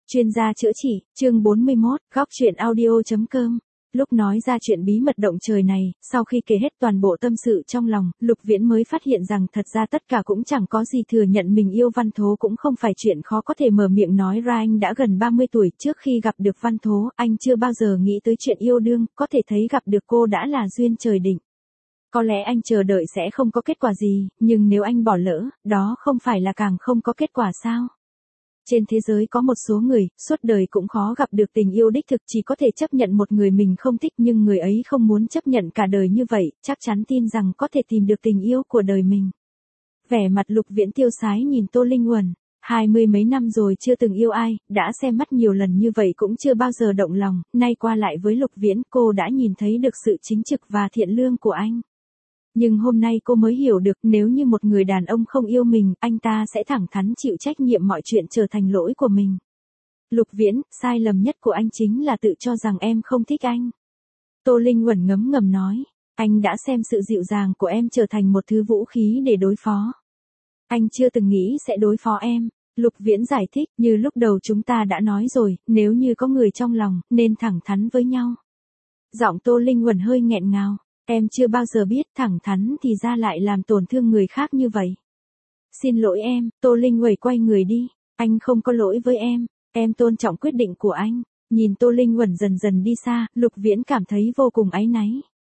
Chuyên gia chữa trị, chương 41, góc chuyện audio.com. Lúc nói ra chuyện bí mật động trời này, sau khi kể hết toàn bộ tâm sự trong lòng, Lục Viễn mới phát hiện rằng thật ra tất cả cũng chẳng có gì, thừa nhận mình yêu Văn Thố cũng không phải chuyện khó có thể mở miệng nói ra. Anh đã gần 30 tuổi, trước khi gặp được Văn Thố, anh chưa bao giờ nghĩ tới chuyện yêu đương, có thể thấy gặp được cô đã là duyên trời định. Có lẽ anh chờ đợi sẽ không có kết quả gì, nhưng nếu anh bỏ lỡ, đó không phải là càng không có kết quả sao? Trên thế giới có một số người, suốt đời cũng khó gặp được tình yêu đích thực, chỉ có thể chấp nhận một người mình không thích, nhưng người ấy không muốn chấp nhận cả đời như vậy, chắc chắn tin rằng có thể tìm được tình yêu của đời mình. Vẻ mặt Lục Viễn tiêu sái nhìn Tô Linh Uẩn, 20 mấy năm rồi chưa từng yêu ai, đã xem mắt nhiều lần như vậy cũng chưa bao giờ động lòng, nay qua lại với Lục Viễn cô đã nhìn thấy được sự chính trực và thiện lương của anh. Nhưng hôm nay cô mới hiểu được, nếu như một người đàn ông không yêu mình, anh ta sẽ thẳng thắn chịu trách nhiệm mọi chuyện trở thành lỗi của mình. Lục Viễn, sai lầm nhất của anh chính là tự cho rằng em không thích anh. Tô Linh Uẩn ngấm ngầm nói, anh đã xem sự dịu dàng của em trở thành một thứ vũ khí để đối phó. Anh chưa từng nghĩ sẽ đối phó em. Lục Viễn giải thích, như lúc đầu chúng ta đã nói rồi, nếu như có người trong lòng, nên thẳng thắn với nhau. Giọng Tô Linh Uẩn hơi nghẹn ngào. Em chưa bao giờ biết thẳng thắn thì ra lại làm tổn thương người khác như vậy. Xin lỗi em, Tô Linh Uẩn quay người đi. Anh không có lỗi với em tôn trọng quyết định của anh. Nhìn Tô Linh Uẩn dần dần đi xa, Lục Viễn cảm thấy vô cùng áy náy.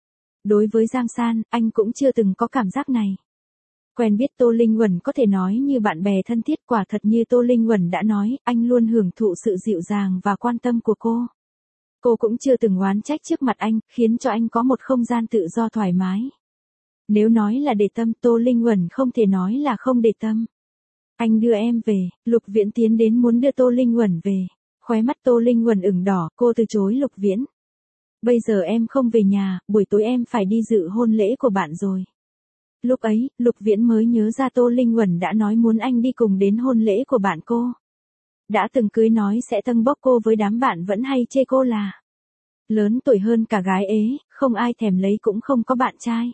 Đối với Giang San, anh cũng chưa từng có cảm giác này. Quen biết Tô Linh Uẩn có thể nói như bạn bè thân thiết, quả thật như Tô Linh Uẩn đã nói, anh luôn hưởng thụ sự dịu dàng và quan tâm của cô. Cô cũng chưa từng oán trách trước mặt anh, khiến cho anh có một không gian tự do thoải mái. Nếu nói là để tâm, Tô Linh Uẩn không thể nói là không để tâm. Anh đưa em về. Lục Viễn tiến đến muốn đưa Tô Linh Uẩn về. Khóe mắt Tô Linh Uẩn ửng đỏ, cô từ chối Lục Viễn. Bây giờ em không về nhà, buổi tối em phải đi dự hôn lễ của bạn rồi. Lúc ấy, Lục Viễn mới nhớ ra Tô Linh Uẩn đã nói muốn anh đi cùng đến hôn lễ của bạn cô. Đã từng cưới nói sẽ tâng bốc cô với đám bạn vẫn hay chê cô là lớn tuổi hơn cả gái ế, không ai thèm lấy cũng không có bạn trai.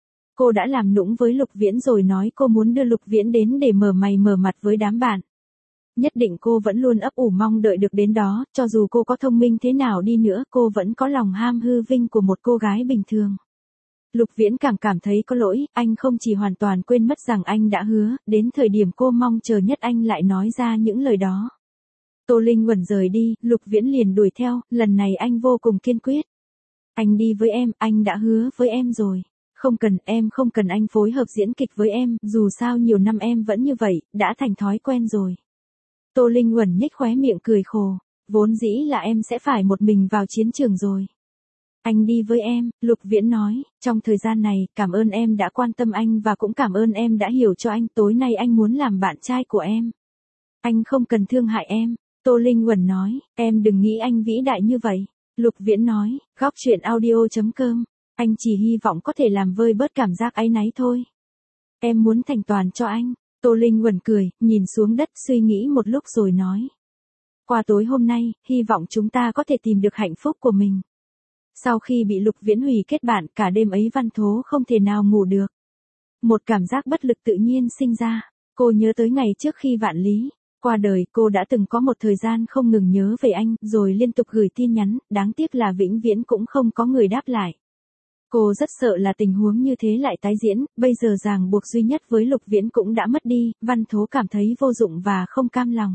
Cô đã làm nũng với Lục Viễn rồi nói cô muốn đưa Lục Viễn đến để mở mày mở mặt với đám bạn. Nhất định cô vẫn luôn ấp ủ mong đợi được đến đó, cho dù cô có thông minh thế nào đi nữa, cô vẫn có lòng ham hư vinh của một cô gái bình thường. Lục Viễn càng cảm thấy có lỗi, anh không chỉ hoàn toàn quên mất rằng anh đã hứa, đến thời điểm cô mong chờ nhất anh lại nói ra những lời đó. Tô Linh Uẩn rời đi, Lục Viễn liền đuổi theo, lần này anh vô cùng kiên quyết. Anh đi với em, anh đã hứa với em rồi. Em không cần anh phối hợp diễn kịch với em, dù sao nhiều năm em vẫn như vậy, đã thành thói quen rồi. Tô Linh Uẩn nhếch khóe miệng cười khổ, vốn dĩ là em sẽ phải một mình vào chiến trường rồi. Anh đi với em, Lục Viễn nói, trong thời gian này, cảm ơn em đã quan tâm anh và cũng cảm ơn em đã hiểu cho anh, tối nay anh muốn làm bạn trai của em. Anh không cần thương hại em. Tô Linh Uẩn nói, em đừng nghĩ anh vĩ đại như vậy. Lục Viễn nói, góc chuyện audio.com, anh chỉ hy vọng có thể làm vơi bớt cảm giác áy náy thôi. Em muốn thành toàn cho anh. Tô Linh Uẩn cười, nhìn xuống đất suy nghĩ một lúc rồi nói. Qua tối hôm nay, hy vọng chúng ta có thể tìm được hạnh phúc của mình. Sau khi bị Lục Viễn hủy kết bạn, cả đêm ấy Văn Thố không thể nào ngủ được. Một cảm giác bất lực tự nhiên sinh ra, cô nhớ tới ngày trước khi Vạn Lý qua đời, cô đã từng có một thời gian không ngừng nhớ về anh, rồi liên tục gửi tin nhắn, đáng tiếc là vĩnh viễn cũng không có người đáp lại. Cô rất sợ là tình huống như thế lại tái diễn, bây giờ ràng buộc duy nhất với Lục Viễn cũng đã mất đi, Văn Thố cảm thấy vô dụng và không cam lòng.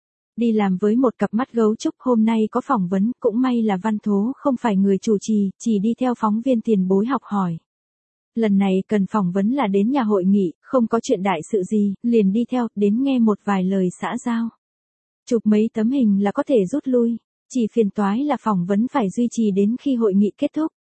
Đi làm với một cặp mắt gấu trúc, hôm nay có phỏng vấn, cũng may là Văn Thố không phải người chủ trì, chỉ đi theo phóng viên tiền bối học hỏi. Lần này cần phỏng vấn là đến nhà hội nghị, không có chuyện đại sự gì, liền đi theo, đến nghe một vài lời xã giao. Chụp mấy tấm hình là có thể rút lui, chỉ phiền toái là phỏng vấn phải duy trì đến khi hội nghị kết thúc.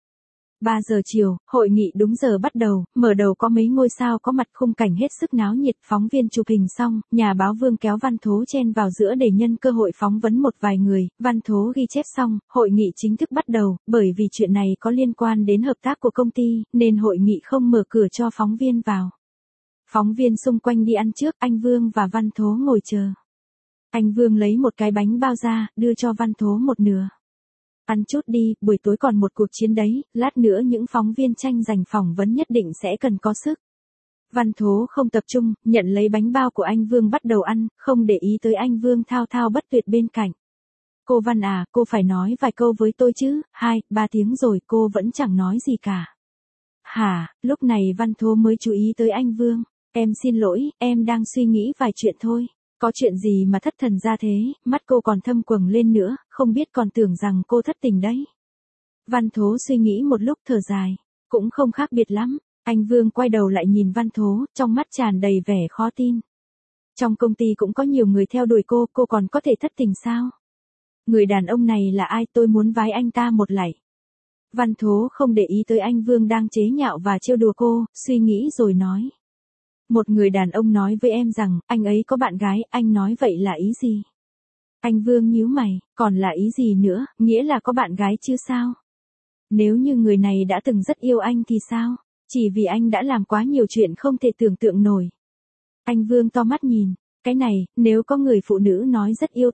3 giờ chiều, hội nghị đúng giờ bắt đầu, mở đầu có mấy ngôi sao có mặt, khung cảnh hết sức náo nhiệt, phóng viên chụp hình xong, nhà báo Vương kéo Văn Thố chen vào giữa để nhân cơ hội phóng vấn một vài người, Văn Thố ghi chép xong, hội nghị chính thức bắt đầu, bởi vì chuyện này có liên quan đến hợp tác của công ty, nên hội nghị không mở cửa cho phóng viên vào. Phóng viên xung quanh đi ăn trước, anh Vương và Văn Thố ngồi chờ. Anh Vương lấy một cái bánh bao ra, đưa cho Văn Thố một nửa. Ăn chút đi, buổi tối còn một cuộc chiến đấy, lát nữa những phóng viên tranh giành phỏng vấn nhất định sẽ cần có sức. Văn Thố không tập trung, nhận lấy bánh bao của anh Vương bắt đầu ăn, không để ý tới anh Vương thao thao bất tuyệt bên cạnh. Cô Văn à, cô phải nói vài câu với tôi chứ, 2-3 tiếng rồi cô vẫn chẳng nói gì cả. Hả, lúc này Văn Thố mới chú ý tới anh Vương. Em xin lỗi, em đang suy nghĩ vài chuyện thôi. Có chuyện gì mà thất thần ra thế, mắt cô còn thâm quầng lên nữa, không biết còn tưởng rằng cô thất tình đấy. Văn Thố suy nghĩ một lúc thở dài, cũng không khác biệt lắm. Anh Vương quay đầu lại nhìn Văn Thố, trong mắt tràn đầy vẻ khó tin. Trong công ty cũng có nhiều người theo đuổi cô còn có thể thất tình sao? Người đàn ông này là ai, tôi muốn vái anh ta một lạy. Văn Thố không để ý tới anh Vương đang chế nhạo và trêu đùa cô, suy nghĩ rồi nói. Một người đàn ông nói với em rằng, anh ấy có bạn gái, anh nói vậy là ý gì? Anh Vương nhíu mày, còn là ý gì nữa, nghĩa là có bạn gái chứ sao? Nếu như người này đã từng rất yêu anh thì sao? Chỉ vì anh đã làm quá nhiều chuyện không thể tưởng tượng nổi. Anh Vương to mắt nhìn, cái này, nếu có người phụ nữ nói rất yêu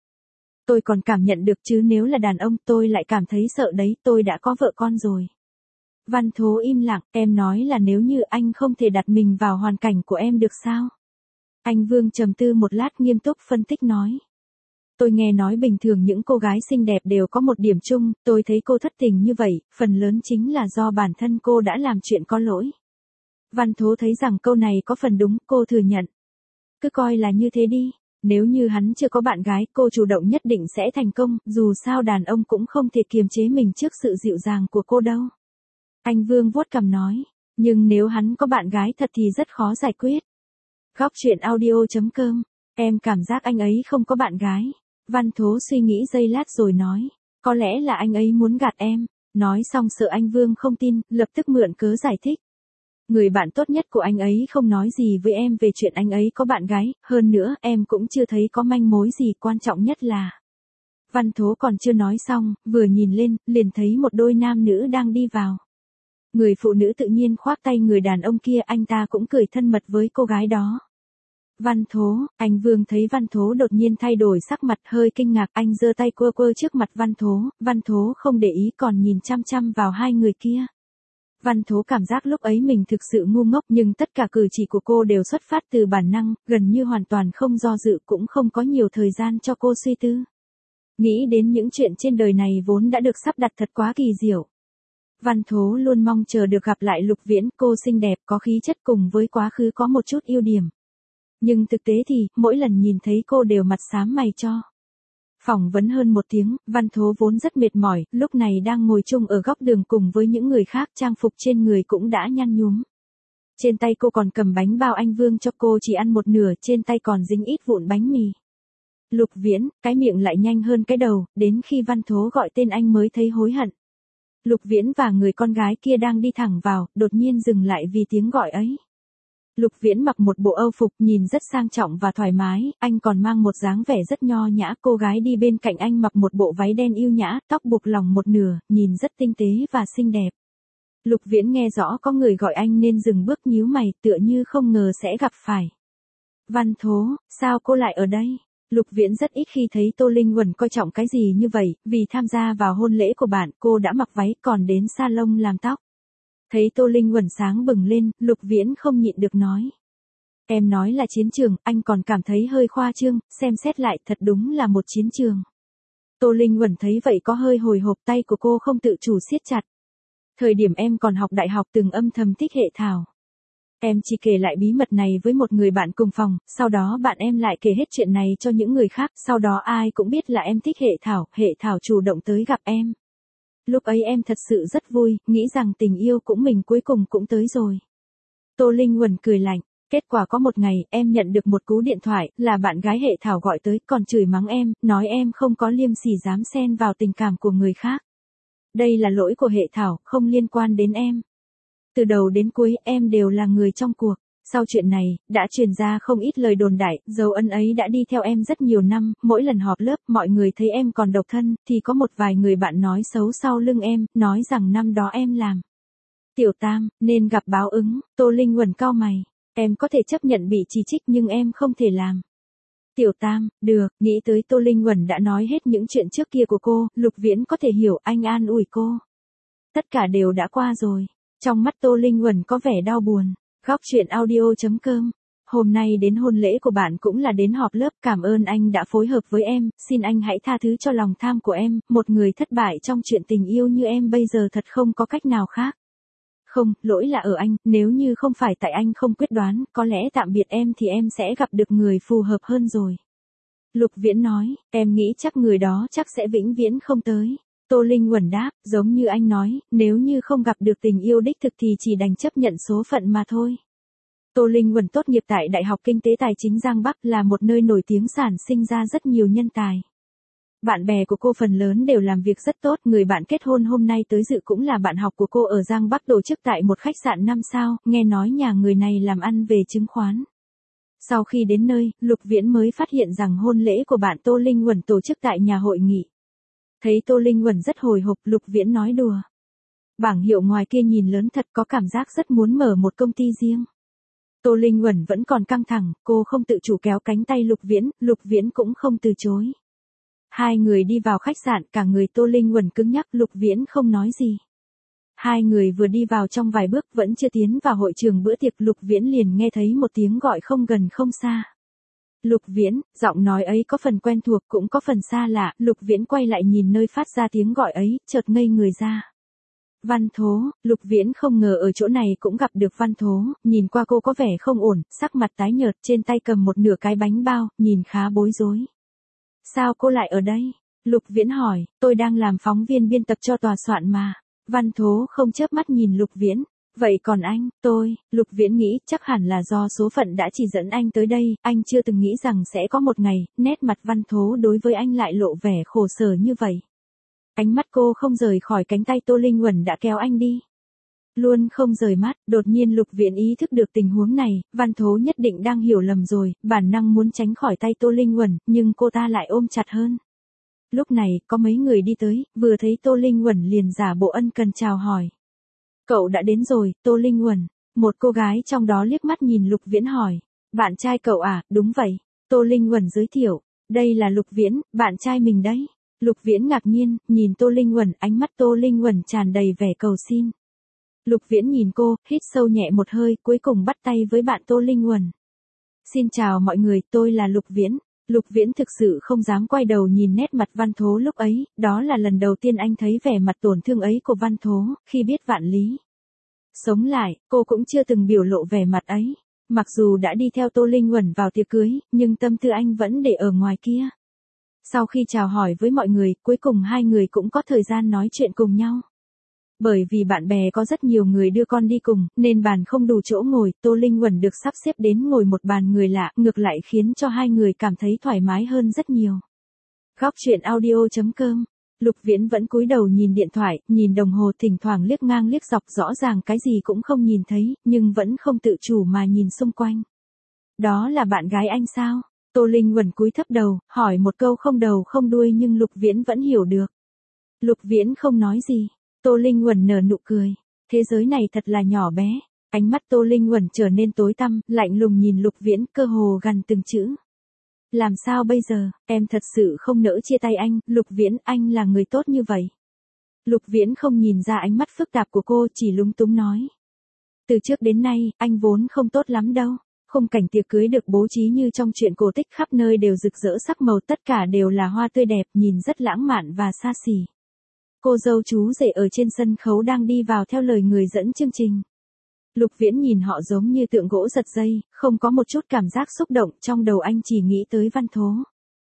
tôi còn cảm nhận được chứ nếu là đàn ông tôi lại cảm thấy sợ đấy, tôi đã có vợ con rồi. Văn Thố im lặng, em nói là nếu như anh không thể đặt mình vào hoàn cảnh của em được sao? Anh Vương trầm tư một lát nghiêm túc phân tích nói. Tôi nghe nói bình thường những cô gái xinh đẹp đều có một điểm chung, tôi thấy cô thất tình như vậy, phần lớn chính là do bản thân cô đã làm chuyện có lỗi. Văn Thố thấy rằng câu này có phần đúng, cô thừa nhận. Cứ coi là như thế đi. Nếu như hắn chưa có bạn gái, cô chủ động nhất định sẽ thành công, dù sao đàn ông cũng không thể kiềm chế mình trước sự dịu dàng của cô đâu. Anh Vương vuốt cằm nói, nhưng nếu hắn có bạn gái thật thì rất khó giải quyết. Góc truyện audio.com, em cảm giác anh ấy không có bạn gái. Văn Thố suy nghĩ giây lát rồi nói, có lẽ là anh ấy muốn gạt em. Nói xong sợ anh Vương không tin, lập tức mượn cớ giải thích. Người bạn tốt nhất của anh ấy không nói gì với em về chuyện anh ấy có bạn gái, hơn nữa em cũng chưa thấy có manh mối gì, quan trọng nhất là. Văn Thố còn chưa nói xong, vừa nhìn lên, liền thấy một đôi nam nữ đang đi vào. Người phụ nữ tự nhiên khoác tay người đàn ông kia, anh ta cũng cười thân mật với cô gái đó. Văn Thố, anh Vương thấy Văn Thố đột nhiên thay đổi sắc mặt hơi kinh ngạc, anh giơ tay quơ quơ trước mặt Văn Thố không để ý còn nhìn chăm chăm vào hai người kia. Văn Thố cảm giác lúc ấy mình thực sự ngu ngốc nhưng tất cả cử chỉ của cô đều xuất phát từ bản năng, gần như hoàn toàn không do dự cũng không có nhiều thời gian cho cô suy tư. Nghĩ đến những chuyện trên đời này vốn đã được sắp đặt thật quá kỳ diệu. Văn Thố luôn mong chờ được gặp lại Lục Viễn, cô xinh đẹp có khí chất cùng với quá khứ có một chút ưu điểm. Nhưng thực tế thì, mỗi lần nhìn thấy cô đều mặt xám mày cho. Phỏng vấn hơn một tiếng, Văn Thố vốn rất mệt mỏi, lúc này đang ngồi chung ở góc đường cùng với những người khác, trang phục trên người cũng đã nhăn nhúm. Trên tay cô còn cầm bánh bao anh Vương cho cô chỉ ăn một nửa, trên tay còn dính ít vụn bánh mì. Lục Viễn, cái miệng lại nhanh hơn cái đầu, đến khi Văn Thố gọi tên anh mới thấy hối hận. Lục Viễn và người con gái kia đang đi thẳng vào, đột nhiên dừng lại vì tiếng gọi ấy. Lục Viễn mặc một bộ âu phục nhìn rất sang trọng và thoải mái, anh còn mang một dáng vẻ rất nho nhã, cô gái đi bên cạnh anh mặc một bộ váy đen yêu nhã, tóc buộc lòng một nửa, nhìn rất tinh tế và xinh đẹp. Lục Viễn nghe rõ có người gọi anh nên dừng bước nhíu mày, tựa như không ngờ sẽ gặp phải. Văn Thố, sao cô lại ở đây? Lục Viễn rất ít khi thấy Tô Linh Uẩn coi trọng cái gì như vậy, vì tham gia vào hôn lễ của bạn, cô đã mặc váy còn đến salon làm tóc. Thấy Tô Linh Uẩn sáng bừng lên, Lục Viễn không nhịn được nói. Em nói là chiến trường, anh còn cảm thấy hơi khoa trương, xem xét lại thật đúng là một chiến trường. Tô Linh Uẩn thấy vậy có hơi hồi hộp, tay của cô không tự chủ siết chặt. Thời điểm em còn học đại học từng âm thầm thích Hệ Thảo. Em chỉ kể lại bí mật này với một người bạn cùng phòng, sau đó bạn em lại kể hết chuyện này cho những người khác, sau đó ai cũng biết là em thích Hệ Thảo chủ động tới gặp em. Lúc ấy em thật sự rất vui, nghĩ rằng tình yêu cũng mình cuối cùng cũng tới rồi. Tô Linh Uẩn cười lạnh, kết quả có một ngày em nhận được một cú điện thoại, là bạn gái Hệ Thảo gọi tới, còn chửi mắng em, nói em không có liêm sỉ dám xen vào tình cảm của người khác. Đây là lỗi của Hệ Thảo, không liên quan đến em. Từ đầu đến cuối em đều là người trong cuộc. Sau chuyện này, đã truyền ra không ít lời đồn đại, dấu ấn ấy đã đi theo em rất nhiều năm, mỗi lần họp lớp mọi người thấy em còn độc thân, thì có một vài người bạn nói xấu sau lưng em, nói rằng năm đó em làm tiểu tam, nên gặp báo ứng. Tô Linh Uẩn cau mày, em có thể chấp nhận bị chỉ trích nhưng em không thể làm tiểu tam, được, nghĩ tới Tô Linh Uẩn đã nói hết những chuyện trước kia của cô, Lục Viễn có thể hiểu, anh an ủi cô. Tất cả đều đã qua rồi. Trong mắt Tô Linh Uẩn có vẻ đau buồn. Góc truyện audio.com Hôm nay đến hôn lễ của bạn cũng là đến họp lớp, cảm ơn anh đã phối hợp với em, xin anh hãy tha thứ cho lòng tham của em, một người thất bại trong chuyện tình yêu như em bây giờ thật không có cách nào khác. Không, lỗi là ở anh, nếu như không phải tại anh không quyết đoán, có lẽ tạm biệt em thì em sẽ gặp được người phù hợp hơn rồi. Lục Viễn nói, em nghĩ chắc người đó chắc sẽ vĩnh viễn không tới. Tô Linh Uẩn đáp, giống như anh nói, nếu như không gặp được tình yêu đích thực thì chỉ đành chấp nhận số phận mà thôi. Tô Linh Uẩn tốt nghiệp tại Đại học Kinh tế Tài chính Giang Bắc, là một nơi nổi tiếng sản sinh ra rất nhiều nhân tài. Bạn bè của cô phần lớn đều làm việc rất tốt, người bạn kết hôn hôm nay tới dự cũng là bạn học của cô ở Giang Bắc, tổ chức tại một khách sạn 5 sao, nghe nói nhà người này làm ăn về chứng khoán. Sau khi đến nơi, Lục Viễn mới phát hiện rằng hôn lễ của bạn Tô Linh Uẩn tổ chức tại nhà hội nghị. Thấy Tô Linh Uẩn rất hồi hộp, Lục Viễn nói đùa. Bảng hiệu ngoài kia nhìn lớn thật, có cảm giác rất muốn mở một công ty riêng. Tô Linh Uẩn vẫn còn căng thẳng, cô không tự chủ kéo cánh tay Lục Viễn cũng không từ chối. Hai người đi vào khách sạn, cả người Tô Linh Uẩn cứng nhắc, Lục Viễn không nói gì. Hai người vừa đi vào trong vài bước vẫn chưa tiến vào hội trường bữa tiệc, Lục Viễn liền nghe thấy một tiếng gọi không gần không xa. Lục Viễn, giọng nói ấy có phần quen thuộc cũng có phần xa lạ, Lục Viễn quay lại nhìn nơi phát ra tiếng gọi ấy, chợt ngây người ra. Văn Thố, Lục Viễn không ngờ ở chỗ này cũng gặp được Văn Thố, nhìn qua cô có vẻ không ổn, sắc mặt tái nhợt, trên tay cầm một nửa cái bánh bao, nhìn khá bối rối. Sao cô lại ở đây? Lục Viễn hỏi, tôi đang làm phóng viên biên tập cho tòa soạn mà. Văn Thố không chớp mắt nhìn Lục Viễn. Vậy còn anh, Lục Viễn nghĩ chắc hẳn là do số phận đã chỉ dẫn anh tới đây, anh chưa từng nghĩ rằng sẽ có một ngày, nét mặt Văn Thố đối với anh lại lộ vẻ khổ sở như vậy. Ánh mắt cô không rời khỏi cánh tay Tô Linh Uẩn đã kéo anh đi. Luôn không rời mắt, đột nhiên Lục Viễn ý thức được tình huống này, Văn Thố nhất định đang hiểu lầm rồi, bản năng muốn tránh khỏi tay Tô Linh Uẩn, nhưng cô ta lại ôm chặt hơn. Lúc này, có mấy người đi tới, vừa thấy Tô Linh Uẩn liền giả bộ ân cần chào hỏi. Cậu đã đến rồi, Tô Linh Uẩn. Một cô gái trong đó liếc mắt nhìn Lục Viễn hỏi. Bạn trai cậu à, đúng vậy. Tô Linh Uẩn giới thiệu. Đây là Lục Viễn, bạn trai mình đấy. Lục Viễn ngạc nhiên, nhìn Tô Linh Uẩn, ánh mắt Tô Linh Uẩn tràn đầy vẻ cầu xin. Lục Viễn nhìn cô, hít sâu nhẹ một hơi, cuối cùng bắt tay với bạn Tô Linh Uẩn. Xin chào mọi người, tôi là Lục Viễn. Lục Viễn thực sự không dám quay đầu nhìn nét mặt Văn Thố lúc ấy, đó là lần đầu tiên anh thấy vẻ mặt tổn thương ấy của Văn Thố, khi biết Vạn Lý sống lại, cô cũng chưa từng biểu lộ vẻ mặt ấy. Mặc dù đã đi theo Tô Linh Uẩn vào tiệc cưới, nhưng tâm tư anh vẫn để ở ngoài kia. Sau khi chào hỏi với mọi người, cuối cùng hai người cũng có thời gian nói chuyện cùng nhau. Bởi vì bạn bè có rất nhiều người đưa con đi cùng, nên bàn không đủ chỗ ngồi, Tô Linh Uẩn được sắp xếp đến ngồi một bàn người lạ, ngược lại khiến cho hai người cảm thấy thoải mái hơn rất nhiều. Góc truyện audio.com. Lục Viễn vẫn cúi đầu nhìn điện thoại, nhìn đồng hồ, thỉnh thoảng liếc ngang liếc dọc, rõ ràng cái gì cũng không nhìn thấy, nhưng vẫn không tự chủ mà nhìn xung quanh. Đó là bạn gái anh sao? Tô Linh Uẩn cúi thấp đầu, hỏi một câu không đầu không đuôi nhưng Lục Viễn vẫn hiểu được. Lục Viễn không nói gì. Tô Linh Uẩn nở nụ cười. Thế giới này thật là nhỏ bé. Ánh mắt Tô Linh Uẩn trở nên tối tăm, lạnh lùng nhìn Lục Viễn, cơ hồ gằn từng chữ. Làm sao bây giờ, em thật sự không nỡ chia tay anh, Lục Viễn, anh là người tốt như vậy. Lục Viễn không nhìn ra ánh mắt phức tạp của cô, chỉ lúng túng nói. Từ trước đến nay, anh vốn không tốt lắm đâu. Khung cảnh tiệc cưới được bố trí như trong truyện cổ tích, khắp nơi đều rực rỡ sắc màu, tất cả đều là hoa tươi đẹp, nhìn rất lãng mạn và xa xỉ. Cô dâu chú rể ở trên sân khấu đang đi vào theo lời người dẫn chương trình. Lục Viễn nhìn họ giống như tượng gỗ giật dây, không có một chút cảm giác xúc động, trong đầu anh chỉ nghĩ tới Văn Thố.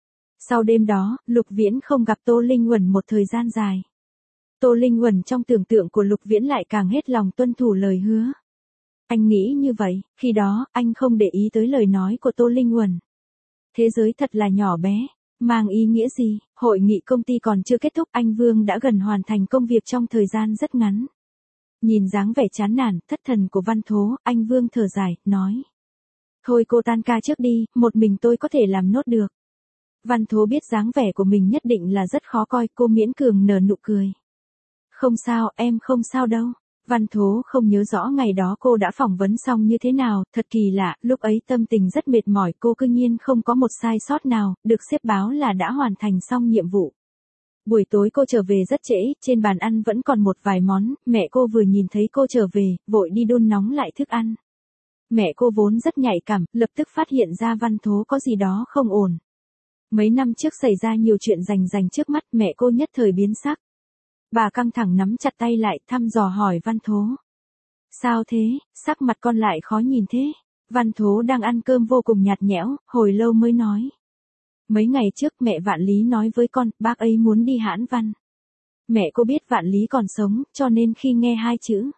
Sau đêm đó, Lục Viễn không gặp Tô Linh Uẩn một thời gian dài. Tô Linh Uẩn trong tưởng tượng của Lục Viễn lại càng hết lòng tuân thủ lời hứa. Anh nghĩ như vậy, khi đó, anh không để ý tới lời nói của Tô Linh Uẩn. Thế giới thật là nhỏ bé. Mang ý nghĩa gì? Hội nghị công ty còn chưa kết thúc, anh Vương đã gần hoàn thành công việc trong thời gian rất ngắn. Nhìn dáng vẻ chán nản, thất thần của Văn Thố, anh Vương thở dài, nói. Thôi cô tan ca trước đi, một mình tôi có thể làm nốt được. Văn Thố biết dáng vẻ của mình nhất định là rất khó coi, cô miễn cường nở nụ cười. Không sao, em không sao đâu. Văn Thố không nhớ rõ ngày đó cô đã phỏng vấn xong như thế nào, thật kỳ lạ, lúc ấy tâm tình rất mệt mỏi, cô cư nhiên không có một sai sót nào, được sếp báo là đã hoàn thành xong nhiệm vụ. Buổi tối cô trở về rất trễ, trên bàn ăn vẫn còn một vài món, mẹ cô vừa nhìn thấy cô trở về, vội đi đun nóng lại thức ăn. Mẹ cô vốn rất nhạy cảm, lập tức phát hiện ra Văn Thố có gì đó không ổn. Mấy năm trước xảy ra nhiều chuyện rành rành trước mắt, mẹ cô nhất thời biến sắc. Bà căng thẳng nắm chặt tay lại, thăm dò hỏi Văn Thố. Sao thế, sắc mặt con lại khó nhìn thế? Văn Thố đang ăn cơm vô cùng nhạt nhẽo, hồi lâu mới nói. Mấy ngày trước mẹ Vạn Lý nói với con, bác ấy muốn đi Hãn Văn. Mẹ cô biết Vạn Lý còn sống, cho nên khi nghe hai chữ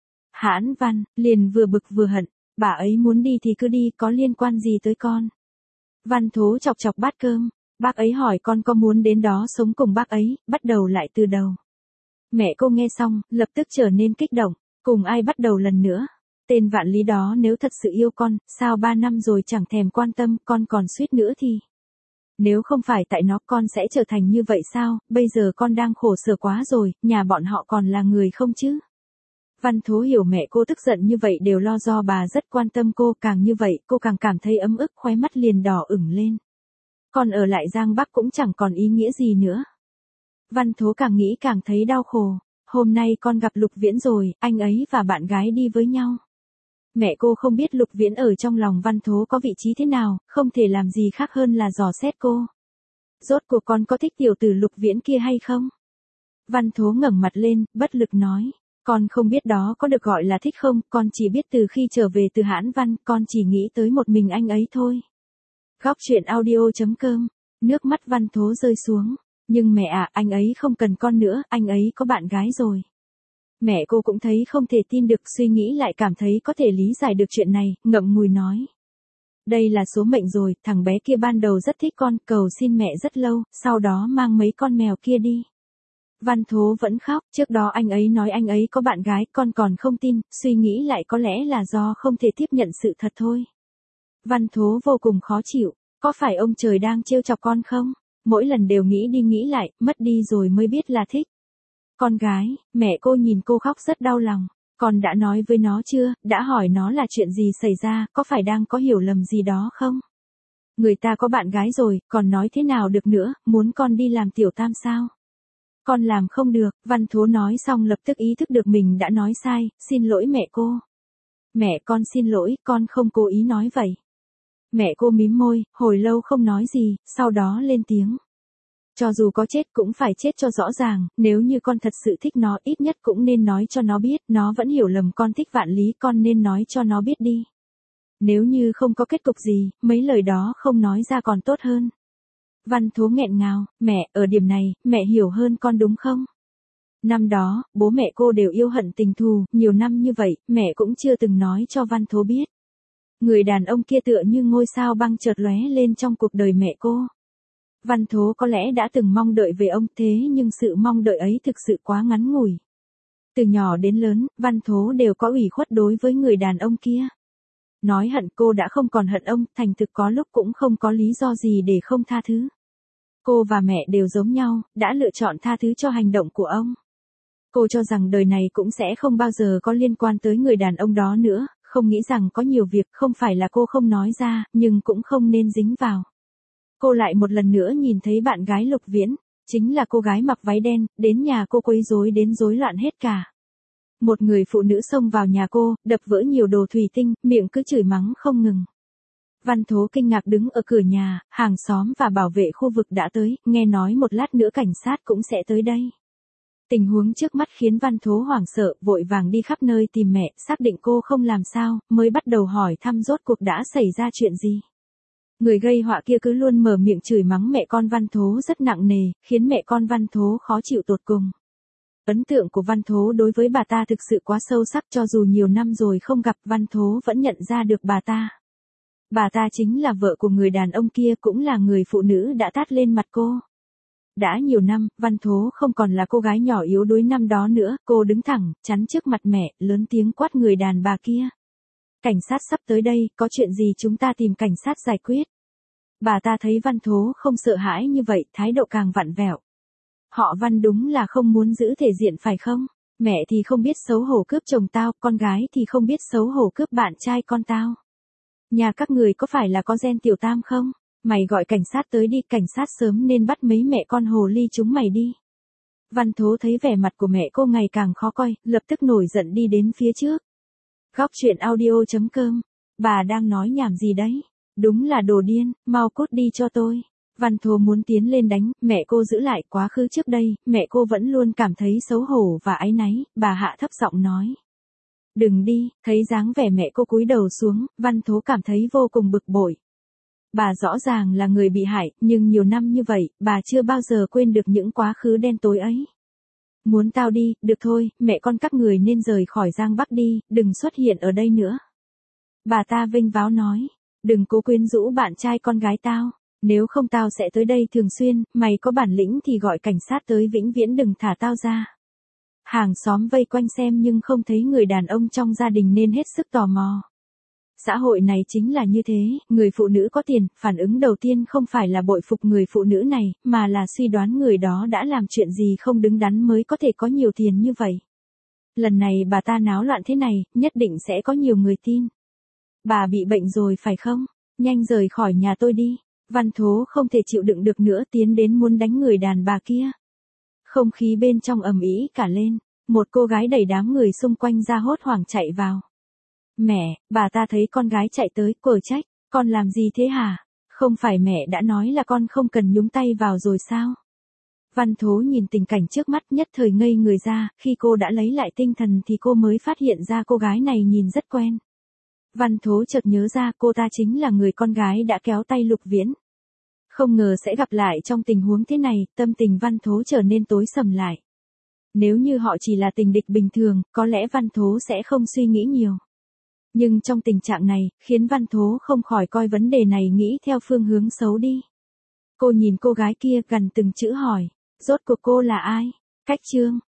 Hãn Văn, liền vừa bực vừa hận, bà ấy muốn đi thì cứ đi, có liên quan gì tới con. Văn Thố chọc chọc bát cơm, bác ấy hỏi con có muốn đến đó sống cùng bác ấy, bắt đầu lại từ đầu. Mẹ cô nghe xong, lập tức trở nên kích động, cùng ai bắt đầu lần nữa. Tên Vạn Lý đó nếu thật sự yêu con, sao 3 năm rồi chẳng thèm quan tâm, con còn suýt nữa thì. Nếu không phải tại nó con sẽ trở thành như vậy sao, bây giờ con đang khổ sở quá rồi, nhà bọn họ còn là người không chứ? Văn Thố hiểu mẹ cô tức giận như vậy đều lo do bà rất quan tâm cô, càng như vậy cô càng cảm thấy ấm ức, khóe mắt liền đỏ ửng lên. Con ở lại Giang Bắc cũng chẳng còn ý nghĩa gì nữa. Văn Thố càng nghĩ càng thấy đau khổ. Hôm nay con gặp Lục Viễn rồi, anh ấy và bạn gái đi với nhau. Mẹ cô không biết Lục Viễn ở trong lòng Văn Thố có vị trí thế nào, không thể làm gì khác hơn là dò xét cô. Rốt cuộc con có thích tiểu tử Lục Viễn kia hay không? Văn Thố ngẩng mặt lên, bất lực nói. Con không biết đó có được gọi là thích không, con chỉ biết từ khi trở về từ Hãn Văn, con chỉ nghĩ tới một mình anh ấy thôi. Góc truyện audio.com, nước mắt Văn Thố rơi xuống. Nhưng mẹ à, anh ấy không cần con nữa, anh ấy có bạn gái rồi. Mẹ cô cũng thấy không thể tin được, suy nghĩ lại cảm thấy có thể lý giải được chuyện này, ngậm ngùi nói. Đây là số mệnh rồi, thằng bé kia ban đầu rất thích con, cầu xin mẹ rất lâu, sau đó mang mấy con mèo kia đi. Văn Thố vẫn khóc, trước đó anh ấy nói anh ấy có bạn gái, con còn không tin, suy nghĩ lại có lẽ là do không thể tiếp nhận sự thật thôi. Văn Thố vô cùng khó chịu, có phải ông trời đang trêu chọc con không? Mỗi lần đều nghĩ đi nghĩ lại, mất đi rồi mới biết là thích. Con gái, mẹ cô nhìn cô khóc rất đau lòng. Con đã nói với nó chưa, đã hỏi nó là chuyện gì xảy ra, có phải đang có hiểu lầm gì đó không? Người ta có bạn gái rồi, còn nói thế nào được nữa, muốn con đi làm tiểu tam sao? Con làm không được, Văn Thố nói xong lập tức ý thức được mình đã nói sai, xin lỗi mẹ cô. Mẹ con xin lỗi, con không cố ý nói vậy. Mẹ cô mím môi, hồi lâu không nói gì, sau đó lên tiếng. Cho dù có chết cũng phải chết cho rõ ràng, nếu như con thật sự thích nó ít nhất cũng nên nói cho nó biết, nó vẫn hiểu lầm con thích Vạn Lý, con nên nói cho nó biết đi. Nếu như không có kết cục gì, mấy lời đó không nói ra còn tốt hơn. Văn Thố nghẹn ngào, mẹ, ở điểm này, mẹ hiểu hơn con đúng không? Năm đó, bố mẹ cô đều yêu hận tình thù, nhiều năm như vậy, mẹ cũng chưa từng nói cho Văn Thố biết. Người đàn ông kia tựa như ngôi sao băng chợt lóe lên trong cuộc đời mẹ cô. Văn Thố có lẽ đã từng mong đợi về ông thế nhưng sự mong đợi ấy thực sự quá ngắn ngủi. Từ nhỏ đến lớn, Văn Thố đều có ủy khuất đối với người đàn ông kia. Nói hận cô đã không còn hận ông, thành thực có lúc cũng không có lý do gì để không tha thứ. Cô và mẹ đều giống nhau, đã lựa chọn tha thứ cho hành động của ông. Cô cho rằng đời này cũng sẽ không bao giờ có liên quan tới người đàn ông đó nữa, không nghĩ rằng có nhiều việc không phải là cô không nói ra, nhưng cũng không nên dính vào. Cô lại một lần nữa nhìn thấy bạn gái Lục Viễn, chính là cô gái mặc váy đen, đến nhà cô quấy rối đến rối loạn hết cả. Một người phụ nữ xông vào nhà cô, đập vỡ nhiều đồ thủy tinh, miệng cứ chửi mắng không ngừng. Văn Thố kinh ngạc đứng ở cửa nhà, hàng xóm và bảo vệ khu vực đã tới, nghe nói một lát nữa cảnh sát cũng sẽ tới đây. Tình huống trước mắt khiến Văn Thố hoảng sợ, vội vàng đi khắp nơi tìm mẹ, xác định cô không làm sao, mới bắt đầu hỏi thăm rốt cuộc đã xảy ra chuyện gì. Người gây họa kia cứ luôn mở miệng chửi mắng mẹ con Văn Thố rất nặng nề, khiến mẹ con Văn Thố khó chịu tột cùng. Ấn tượng của Văn Thố đối với bà ta thực sự quá sâu sắc, cho dù nhiều năm rồi không gặp, Văn Thố vẫn nhận ra được bà ta. Bà ta chính là vợ của người đàn ông kia, cũng là người phụ nữ đã tát lên mặt cô. Đã nhiều năm, Văn Thố không còn là cô gái nhỏ yếu đuối năm đó nữa, cô đứng thẳng, chắn trước mặt mẹ, lớn tiếng quát người đàn bà kia. Cảnh sát sắp tới đây, có chuyện gì chúng ta tìm cảnh sát giải quyết. Bà ta thấy Văn Thố không sợ hãi như vậy, thái độ càng vặn vẹo. Họ Văn đúng là không muốn giữ thể diện phải không? Mẹ thì không biết xấu hổ cướp chồng tao, con gái thì không biết xấu hổ cướp bạn trai con tao. Nhà các người có phải là có gen tiểu tam không? Mày gọi cảnh sát tới đi, cảnh sát sớm nên bắt mấy mẹ con hồ ly chúng mày đi. Văn Thố thấy vẻ mặt của mẹ cô ngày càng khó coi, lập tức nổi giận đi đến phía trước. Góc truyện audio.com Bà đang nói nhảm gì đấy? Đúng là đồ điên, mau cút đi cho tôi. Văn Thố muốn tiến lên đánh, mẹ cô giữ lại. Quá khứ trước đây, mẹ cô vẫn luôn cảm thấy xấu hổ và áy náy, bà hạ thấp giọng nói. Đừng đi, thấy dáng vẻ mẹ cô cúi đầu xuống, Văn Thố cảm thấy vô cùng bực bội. Bà rõ ràng là người bị hại, nhưng nhiều năm như vậy, bà chưa bao giờ quên được những quá khứ đen tối ấy. Muốn tao đi, được thôi, mẹ con các người nên rời khỏi Giang Bắc đi, đừng xuất hiện ở đây nữa. Bà ta vênh váo nói, đừng cố quyến rũ bạn trai con gái tao, nếu không tao sẽ tới đây thường xuyên, mày có bản lĩnh thì gọi cảnh sát tới vĩnh viễn đừng thả tao ra. Hàng xóm vây quanh xem nhưng không thấy người đàn ông trong gia đình nên hết sức tò mò. Xã hội này chính là như thế, người phụ nữ có tiền, phản ứng đầu tiên không phải là bội phục người phụ nữ này, mà là suy đoán người đó đã làm chuyện gì không đứng đắn mới có thể có nhiều tiền như vậy. Lần này bà ta náo loạn thế này, nhất định sẽ có nhiều người tin. Bà bị bệnh rồi phải không? Nhanh rời khỏi nhà tôi đi. Văn Thố không thể chịu đựng được nữa tiến đến muốn đánh người đàn bà kia. Không khí bên trong ầm ĩ cả lên, một cô gái đẩy đám người xung quanh ra hốt hoảng chạy vào. Mẹ, bà ta thấy con gái chạy tới, quở trách, con làm gì thế hả? Không phải mẹ đã nói là con không cần nhúng tay vào rồi sao? Văn Thố nhìn tình cảnh trước mắt nhất thời ngây người ra, khi cô đã lấy lại tinh thần thì cô mới phát hiện ra cô gái này nhìn rất quen. Văn Thố chợt nhớ ra cô ta chính là người con gái đã kéo tay Lục Viễn. Không ngờ sẽ gặp lại trong tình huống thế này, tâm tình Văn Thố trở nên tối sầm lại. Nếu như họ chỉ là tình địch bình thường, có lẽ Văn Thố sẽ không suy nghĩ nhiều. Nhưng trong tình trạng này, khiến Văn Thố không khỏi coi vấn đề này nghĩ theo phương hướng xấu đi. Cô nhìn cô gái kia gần từng chữ hỏi, rốt cuộc cô là ai? Cách chương